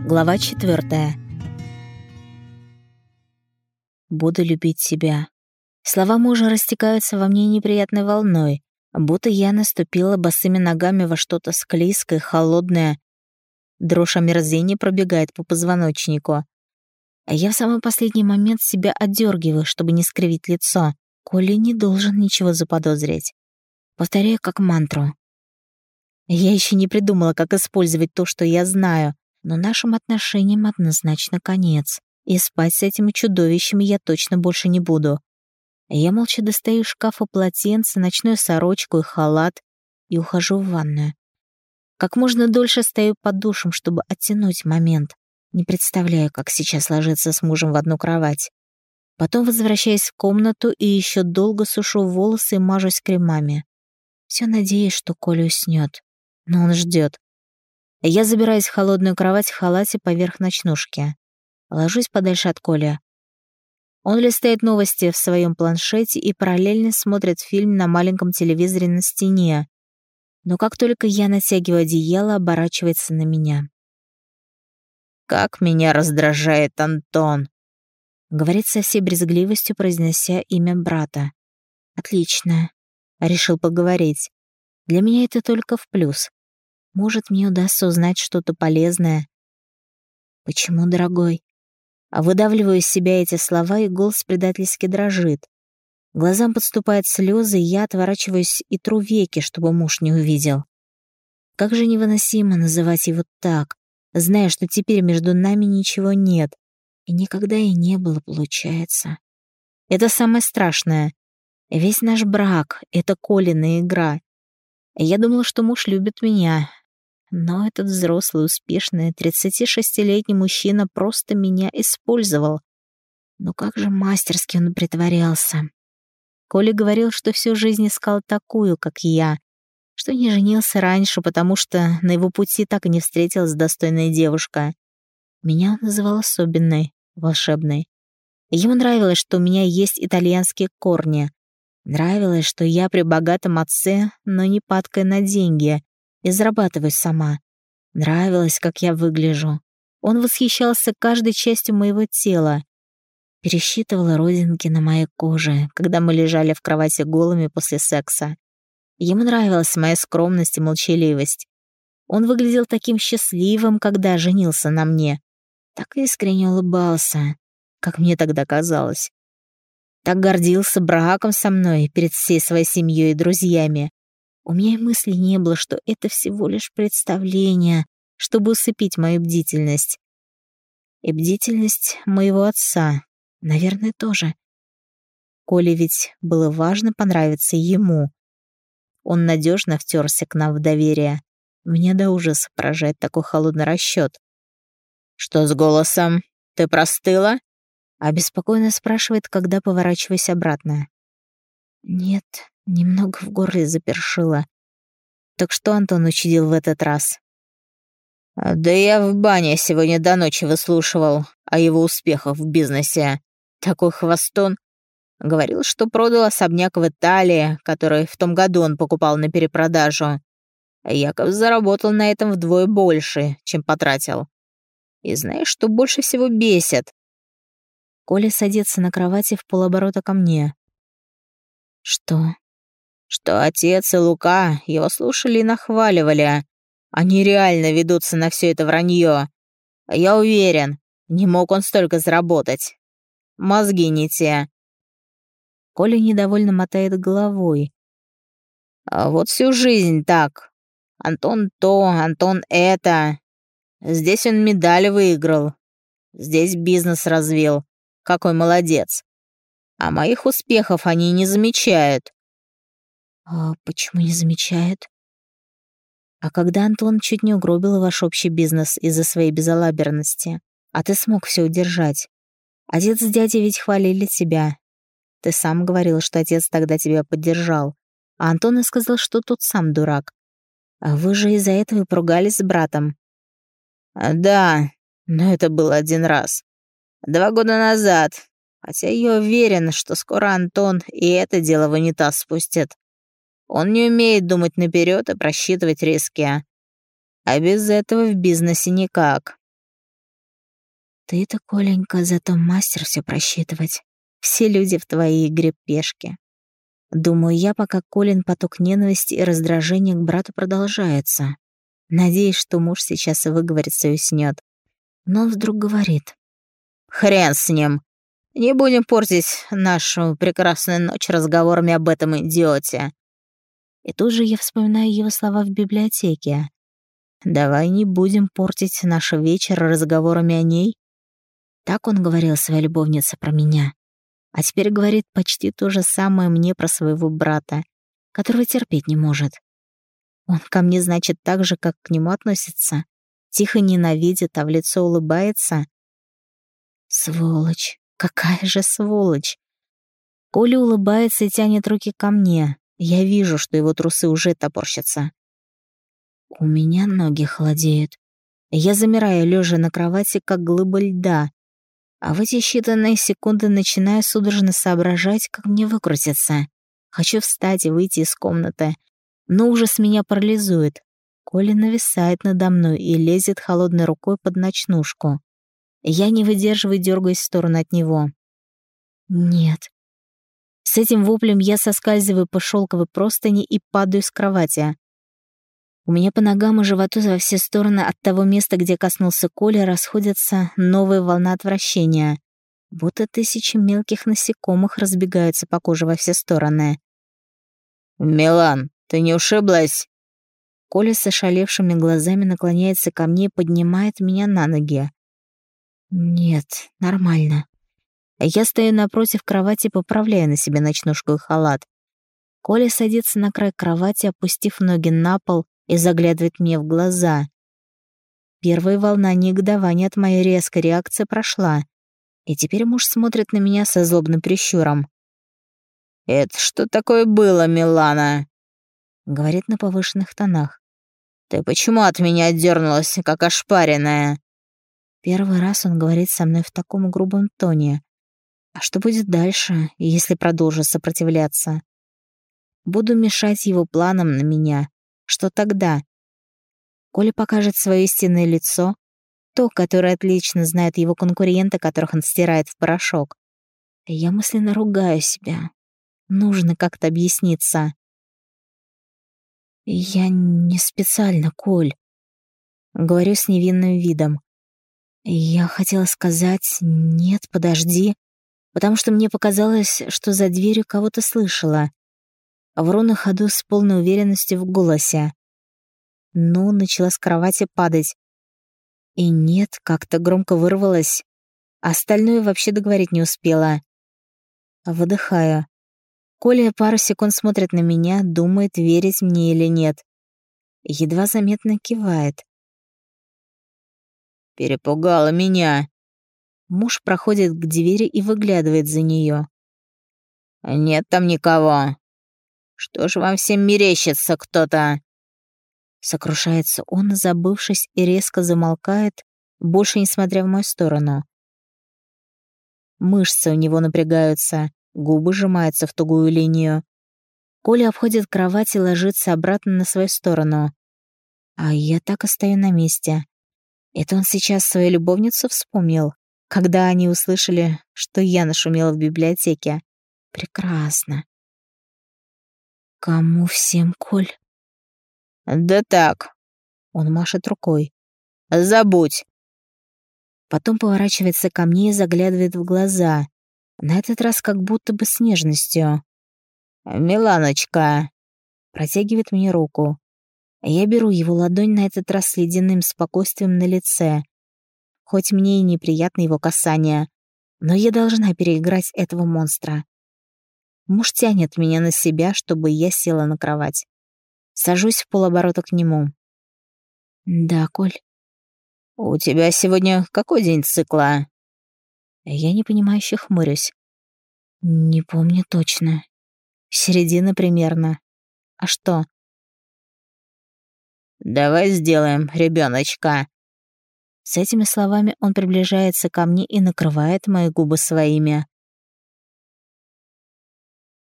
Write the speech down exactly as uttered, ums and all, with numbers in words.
Глава четвертая. Буду любить тебя. Слова мужа растекаются во мне неприятной волной, будто я наступила босыми ногами во что-то склизкое, холодное. Дрожь омерзения пробегает по позвоночнику. А я в самый последний момент себя отдергиваю, чтобы не скривить лицо. Коля не должен ничего заподозрить. Повторяю как мантру. Я еще не придумала, как использовать то, что я знаю, но нашим отношениям однозначно конец, и спать с этим чудовищем я точно больше не буду. Я молча достаю из шкафа полотенце, ночную сорочку и халат и ухожу в ванную. Как можно дольше стою под душем, чтобы оттянуть момент. Не представляю, как сейчас ложиться с мужем в одну кровать. Потом возвращаюсь в комнату и еще долго сушу волосы и мажусь кремами. Все надеюсь, что Коля уснет. Но он ждет. Я забираюсь в холодную кровать в халате поверх ночнушки. Ложусь подальше от Коля. Он листает новости в своем планшете и параллельно смотрит фильм на маленьком телевизоре на стене. Но как только я натягиваю одеяло, оборачивается на меня. «Как меня раздражает Антон!» — говорит со всей брезгливостью, произнося имя брата. «Отлично. Решил поговорить. Для меня это только в плюс. Может, мне удастся узнать что-то полезное». «Почему, дорогой?» Выдавливаю из себя эти слова, и голос предательски дрожит. Глазам подступают слезы, и я отворачиваюсь и тру веки, чтобы муж не увидел. Как же невыносимо называть его так, зная, что теперь между нами ничего нет. И никогда и не было, получается. Это самое страшное. Весь наш брак — это Колина игра. Я думала, что муж любит меня. Но этот взрослый, успешный, тридцатишестилетний мужчина просто меня использовал. Но как же мастерски он притворялся. Коля говорил, что всю жизнь искал такую, как я, что не женился раньше, потому что на его пути так и не встретилась достойная девушка. Меня он называл особенной, волшебной. Ему нравилось, что у меня есть итальянские корни. Нравилось, что я при богатом отце, но не падкая на деньги, и зарабатываю сама. Нравилось, как я выгляжу. Он восхищался каждой частью моего тела. Пересчитывал родинки на моей коже, когда мы лежали в кровати голыми после секса. Ему нравилась моя скромность и молчаливость. Он выглядел таким счастливым, когда женился на мне. Так искренне улыбался, как мне тогда казалось. Так гордился браком со мной перед всей своей семьей и друзьями. У меня и мысли не было, что это всего лишь представление, чтобы усыпить мою бдительность. И бдительность моего отца, наверное, тоже. Коле ведь было важно понравиться ему. Он надежно втерся к нам в доверие. Мне до ужаса поражает такой холодный расчет. «Что с голосом? Ты простыла?» Обеспокоенно спрашивает, когда поворачиваюсь обратно. «Нет, немного в горле запершило. Так что Антон учудил в этот раз?» «Да я в бане сегодня до ночи выслушивал о его успехах в бизнесе. Такой хвостун. Говорил, что продал особняк в Италии, который в том году он покупал на перепродажу. Яков заработал на этом вдвое больше, чем потратил. И знаешь, что больше всего бесит?» Коля садится на кровати в полоборота ко мне. «Что?» «Что отец и Лука его слушали и нахваливали. Они реально ведутся на все это вранье. Я уверен, не мог он столько заработать. Мозги не те». Коля недовольно мотает головой. «А вот всю жизнь так. Антон то, Антон это. Здесь он медаль выиграл. Здесь бизнес развил. Какой молодец. А моих успехов они не замечают». «А почему не замечают?» «А когда Антон чуть не угробил ваш общий бизнес из-за своей безалаберности, а ты смог все удержать? Отец с дядей ведь хвалили тебя. Ты сам говорил, что отец тогда тебя поддержал, а Антон и сказал, что тот сам дурак. А вы же из-за этого и поругались с братом». «Да, но это было один раз. Два года назад. Хотя я уверен, что скоро Антон и это дело в унитаз спустит. Он не умеет думать наперед и просчитывать риски. А без этого в бизнесе никак. Ты-то, Коленька, зато мастер все просчитывать. Все люди в твоей игре пешки. Думаю я, пока Колин поток ненависти и раздражения к брату продолжается. Надеюсь, что муж сейчас и выговорится и уснет. Но он вдруг говорит. «Хрен с ним. Не будем портить нашу прекрасную ночь разговорами об этом идиоте». И тут же я вспоминаю его слова в библиотеке. «Давай не будем портить наш вечер разговорами о ней». Так он говорил своей любовнице про меня. А теперь говорит почти то же самое мне про своего брата, которого терпеть не может. Он ко мне, значит, так же, как к нему относится. Тихо ненавидит, а в лицо улыбается. Сволочь, какая же сволочь. Коля улыбается и тянет руки ко мне. Я вижу, что его трусы уже топорщатся. У меня ноги холодеют. Я замираю, лежа на кровати, как глыба льда. А в эти считанные секунды начинаю судорожно соображать, как мне выкрутиться. Хочу встать и выйти из комнаты. Но ужас меня парализует. Коля нависает надо мной и лезет холодной рукой под ночнушку. Я не выдерживаю и дергаюсь в сторону от него. Нет. С этим воплем я соскальзываю по шелковой простыни и падаю с кровати. У меня по ногам и животу во все стороны от того места, где коснулся Коля, расходится новая волна отвращения. Будто тысячи мелких насекомых разбегаются по коже во все стороны. «Милан, ты не ушиблась?» Коля с ошалевшими глазами наклоняется ко мне и поднимает меня на ноги. «Нет, нормально». Я стою напротив кровати, поправляя на себе ночнушку и халат. Коля садится на край кровати, опустив ноги на пол, и заглядывает мне в глаза. Первая волна негодования от моей резкой реакции прошла, и теперь муж смотрит на меня со злобным прищуром. «Это что такое было, Милана?» — говорит на повышенных тонах. «Ты почему от меня отдернулась, как ошпаренная?» Первый раз он говорит со мной в таком грубом тоне. А что будет дальше, если продолжу сопротивляться? Буду мешать его планам на меня. Что тогда? Коля покажет свое истинное лицо, то, которое отлично знает его конкуренты, которых он стирает в порошок. И я мысленно ругаю себя. Нужно как-то объясниться. «Я не специально, Коль», — говорю с невинным видом. Я хотела сказать «нет, подожди», потому что мне показалось, что за дверью кого-то слышала. Вру на ходу с полной уверенностью в голосе. Ну, начала с кровати падать. И нет, как-то громко вырвалась. Остальное вообще договорить не успела. Выдыхаю. Коля пару секунд смотрит на меня, думает, верить мне или нет. Едва заметно кивает. «Перепугала меня». Муж проходит к двери и выглядывает за нее. «Нет там никого. Что ж вам всем мерещится кто-то?» Сокрушается он, забывшись, и резко замолкает, больше не смотря в мою сторону. Мышцы у него напрягаются, губы сжимаются в тугую линию. Коля обходит кровать и ложится обратно на свою сторону. А я так и стою на месте. Это он сейчас свою любовницу вспомнил, когда они услышали, что я нашумела в библиотеке. Прекрасно. Кому всем, Коль? «Да так», — он машет рукой. «Забудь». Потом поворачивается ко мне и заглядывает в глаза. На этот раз как будто бы с нежностью. «Миланочка», — протягивает мне руку. Я беру его ладонь на этот раз с ледяным спокойствием на лице. Хоть мне и неприятно его касание, но я должна переиграть этого монстра. Муж тянет меня на себя, чтобы я села на кровать. Сажусь в полоборота к нему. «Да, Коль». «У тебя сегодня какой день цикла?» Я непонимающе хмурюсь. «Не помню точно. Середина примерно. А что?» «Давай сделаем, ребёночка». С этими словами он приближается ко мне и накрывает мои губы своими.